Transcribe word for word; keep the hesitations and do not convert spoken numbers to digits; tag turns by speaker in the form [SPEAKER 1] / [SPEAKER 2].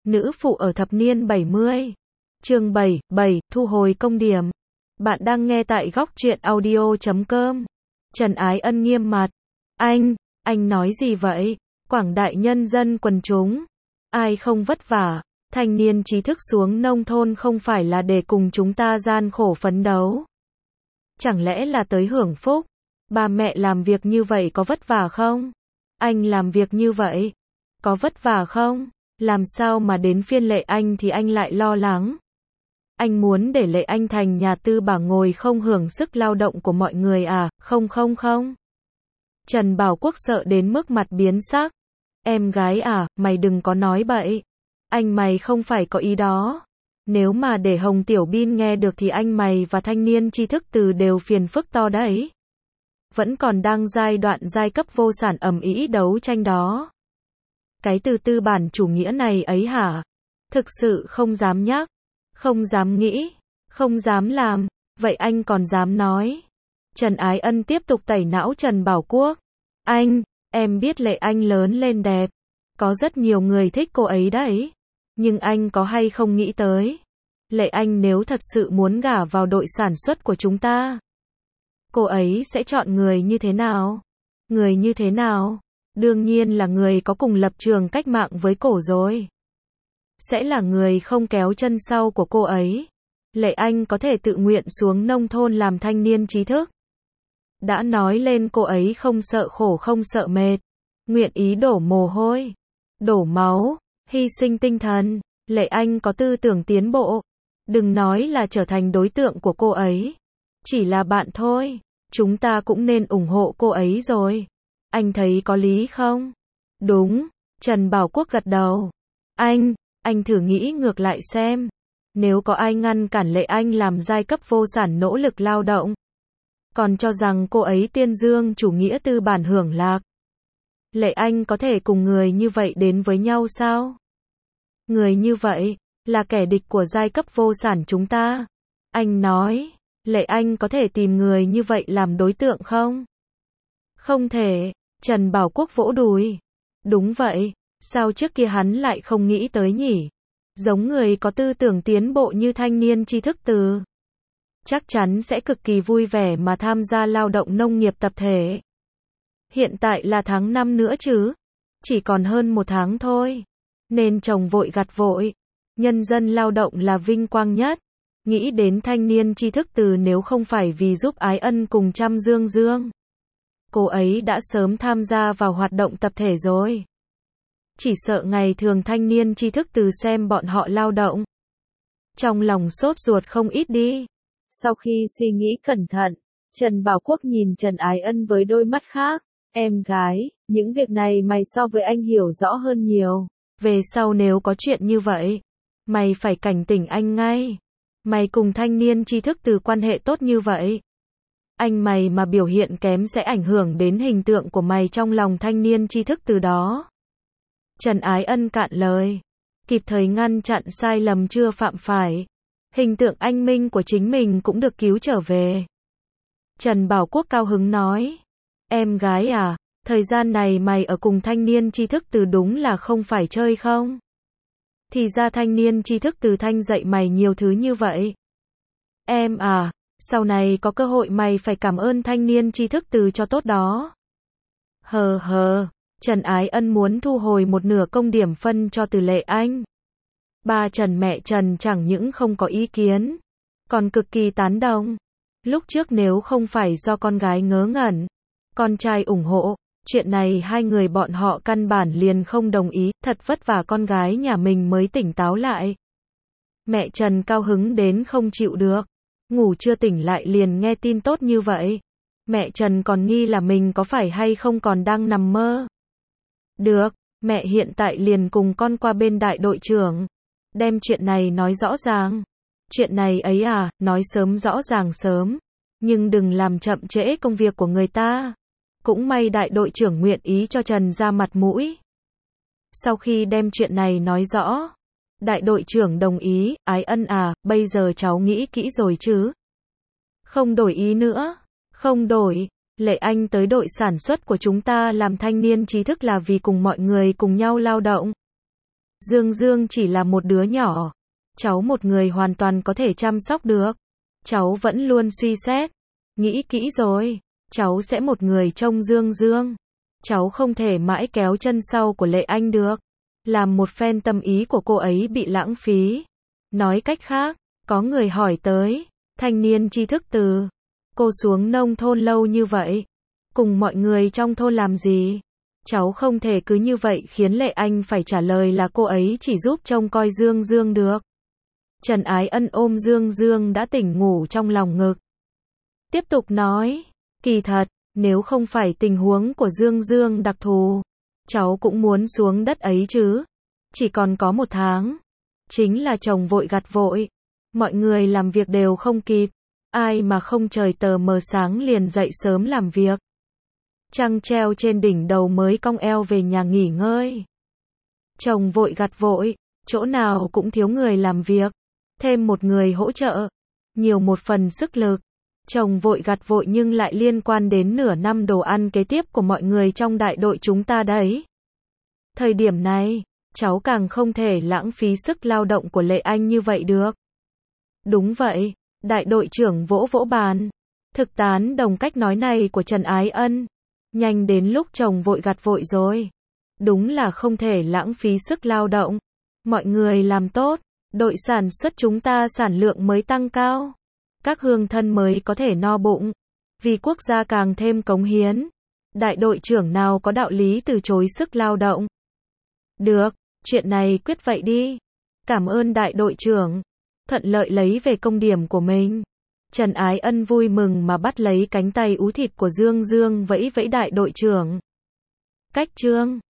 [SPEAKER 1] Nữ phụ ở thập niên bảy mươi. Chương bảy, bảy, thu hồi công điểm. Bạn đang nghe tại góc truyện audio chấm com. Trần Ái Ân nghiêm mặt. Anh, anh nói gì vậy? Quảng đại nhân dân quần chúng. Ai không vất vả? Thanh niên trí thức xuống nông thôn không phải là để cùng chúng ta gian khổ phấn đấu. Chẳng lẽ là tới hưởng phúc? Ba mẹ làm việc như vậy có vất vả không? Anh làm việc như vậy, có vất vả không? Làm sao mà đến phiên Lệ Anh thì anh lại lo lắng? Anh muốn để Lệ Anh thành nhà tư bản ngồi không hưởng sức lao động của mọi người à? Không không không. Trần Bảo Quốc sợ đến mức mặt biến sắc. Em gái à, mày đừng có nói bậy. Anh mày không phải có ý đó. Nếu mà để Hồng Tiểu Bin nghe được thì anh mày và thanh niên tri thức từ đều phiền phức to đấy. Vẫn còn đang giai đoạn giai cấp vô sản ầm ĩ đấu tranh đó. Cái từ tư bản chủ nghĩa này ấy hả? Thực sự không dám nhắc, không dám nghĩ, không dám làm, vậy anh còn dám nói? Trần Ái Ân tiếp tục tẩy não Trần Bảo Quốc. Anh, em biết Lệ Anh lớn lên đẹp, có rất nhiều người thích cô ấy đấy. Nhưng anh có hay không nghĩ tới, Lệ Anh nếu thật sự muốn gả vào đội sản xuất của chúng ta, cô ấy sẽ chọn người như thế nào? Người như thế nào? Đương nhiên là người có cùng lập trường cách mạng với cổ rồi. Sẽ là người không kéo chân sau của cô ấy. Lệ Anh có thể tự nguyện xuống nông thôn làm thanh niên trí thức. Đã nói lên cô ấy không sợ khổ không sợ mệt. Nguyện ý đổ mồ hôi, đổ máu, hy sinh tinh thần. Lệ Anh có tư tưởng tiến bộ. Đừng nói là trở thành đối tượng của cô ấy. Chỉ là bạn thôi. Chúng ta cũng nên ủng hộ cô ấy rồi. Anh thấy có lý không? Đúng. Trần Bảo Quốc gật đầu. Anh, anh thử nghĩ ngược lại xem. Nếu có ai ngăn cản Lệ Anh làm giai cấp vô sản nỗ lực lao động, còn cho rằng cô ấy tuyên dương chủ nghĩa tư bản hưởng lạc, Lệ Anh có thể cùng người như vậy đến với nhau sao? Người như vậy là kẻ địch của giai cấp vô sản chúng ta. Anh nói, Lệ Anh có thể tìm người như vậy làm đối tượng không? Không thể. Trần Bảo Quốc vỗ đùi. Đúng vậy, sao trước kia hắn lại không nghĩ tới nhỉ? Giống người có tư tưởng tiến bộ như thanh niên tri thức từ, chắc chắn sẽ cực kỳ vui vẻ mà tham gia lao động nông nghiệp tập thể. Hiện tại là tháng năm nữa chứ? Chỉ còn hơn một tháng thôi. Nên trồng vội gặt vội. Nhân dân lao động là vinh quang nhất. Nghĩ đến thanh niên tri thức từ nếu không phải vì giúp Ái Ân cùng Trăm Dương Dương, cô ấy đã sớm tham gia vào hoạt động tập thể rồi. Chỉ sợ ngày thường thanh niên tri thức từ xem bọn họ lao động, trong lòng sốt ruột không ít đi. Sau khi suy nghĩ cẩn thận, Trần Bảo Quốc nhìn Trần Ái Ân với đôi mắt khác. Em gái, những việc này mày so với anh hiểu rõ hơn nhiều. Về sau nếu có chuyện như vậy, mày phải cảnh tỉnh anh ngay. Mày cùng thanh niên tri thức từ quan hệ tốt như vậy, anh mày mà biểu hiện kém sẽ ảnh hưởng đến hình tượng của mày trong lòng thanh niên tri thức từ đó. Trần Ái Ân cạn lời, kịp thời ngăn chặn sai lầm chưa phạm phải. Hình tượng anh minh của chính mình cũng được cứu trở về. Trần Bảo Quốc cao hứng nói, em gái à, thời gian này mày ở cùng thanh niên tri thức từ đúng là không phải chơi không? Thì ra thanh niên tri thức từ thanh dạy mày nhiều thứ như vậy. Em à, sau này có cơ hội mày phải cảm ơn thanh niên tri thức từ cho tốt đó. Hờ hờ, Trần Ái Ân muốn thu hồi một nửa công điểm phân cho từ Lệ Anh. Ba Trần mẹ Trần chẳng những không có ý kiến, còn cực kỳ tán đồng. Lúc trước nếu không phải do con gái ngớ ngẩn, con trai ủng hộ, chuyện này hai người bọn họ căn bản liền không đồng ý, thật vất vả con gái nhà mình mới tỉnh táo lại. Mẹ Trần cao hứng đến không chịu được, ngủ chưa tỉnh lại liền nghe tin tốt như vậy. Mẹ Trần còn nghi là mình có phải hay không còn đang nằm mơ. Được, mẹ hiện tại liền cùng con qua bên đại đội trưởng, đem chuyện này nói rõ ràng. Chuyện này ấy à, nói sớm rõ ràng sớm, nhưng đừng làm chậm trễ công việc của người ta. Cũng may đại đội trưởng nguyện ý cho Trần ra mặt mũi. Sau khi đem chuyện này nói rõ, đại đội trưởng đồng ý. Ái Ân à, bây giờ cháu nghĩ kỹ rồi chứ? Không đổi ý nữa. Không đổi. Lệ Anh tới đội sản xuất của chúng ta làm thanh niên trí thức là vì cùng mọi người cùng nhau lao động. Dương Dương chỉ là một đứa nhỏ. Cháu một người hoàn toàn có thể chăm sóc được. Cháu vẫn luôn suy xét. Nghĩ kỹ rồi. Cháu sẽ một người trông Dương Dương. Cháu không thể mãi kéo chân sau của Lệ Anh được. Làm một phen tâm ý của cô ấy bị lãng phí. Nói cách khác, có người hỏi tới. Thanh niên tri thức từ. Cô xuống nông thôn lâu như vậy. Cùng mọi người trong thôn làm gì? Cháu không thể cứ như vậy khiến Lệ Anh phải trả lời là cô ấy chỉ giúp trông coi Dương Dương được. Trần Ái Ân ôm Dương Dương đã tỉnh ngủ trong lòng ngực. Tiếp tục nói, kỳ thật, nếu không phải tình huống của Dương Dương đặc thù, cháu cũng muốn xuống đất ấy chứ. Chỉ còn có một tháng. Chính là chồng vội gặt vội. Mọi người làm việc đều không kịp. Ai mà không trời tờ mờ sáng liền dậy sớm làm việc. Trăng treo trên đỉnh đầu mới cong eo về nhà nghỉ ngơi. Chồng vội gặt vội, chỗ nào cũng thiếu người làm việc. Thêm một người hỗ trợ. Nhiều một phần sức lực. Chồng vội gặt vội nhưng lại liên quan đến nửa năm đồ ăn kế tiếp của mọi người trong đại đội chúng ta đấy. Thời điểm này, cháu càng không thể lãng phí sức lao động của Lệ Anh như vậy được. Đúng vậy, đại đội trưởng vỗ vỗ bàn. Thực tán đồng cách nói này của Trần Ái Ân. Nhanh đến lúc chồng vội gặt vội rồi. Đúng là không thể lãng phí sức lao động. Mọi người làm tốt, đội sản xuất chúng ta sản lượng mới tăng cao. Các hương thân mới có thể no bụng. Vì quốc gia càng thêm cống hiến. Đại đội trưởng nào có đạo lý từ chối sức lao động. Được, chuyện này quyết vậy đi. Cảm ơn đại đội trưởng. Thuận lợi lấy về công điểm của mình. Trần Ái Ân vui mừng mà bắt lấy cánh tay ú thịt của Dương Dương vẫy vẫy đại đội trưởng. Cách chương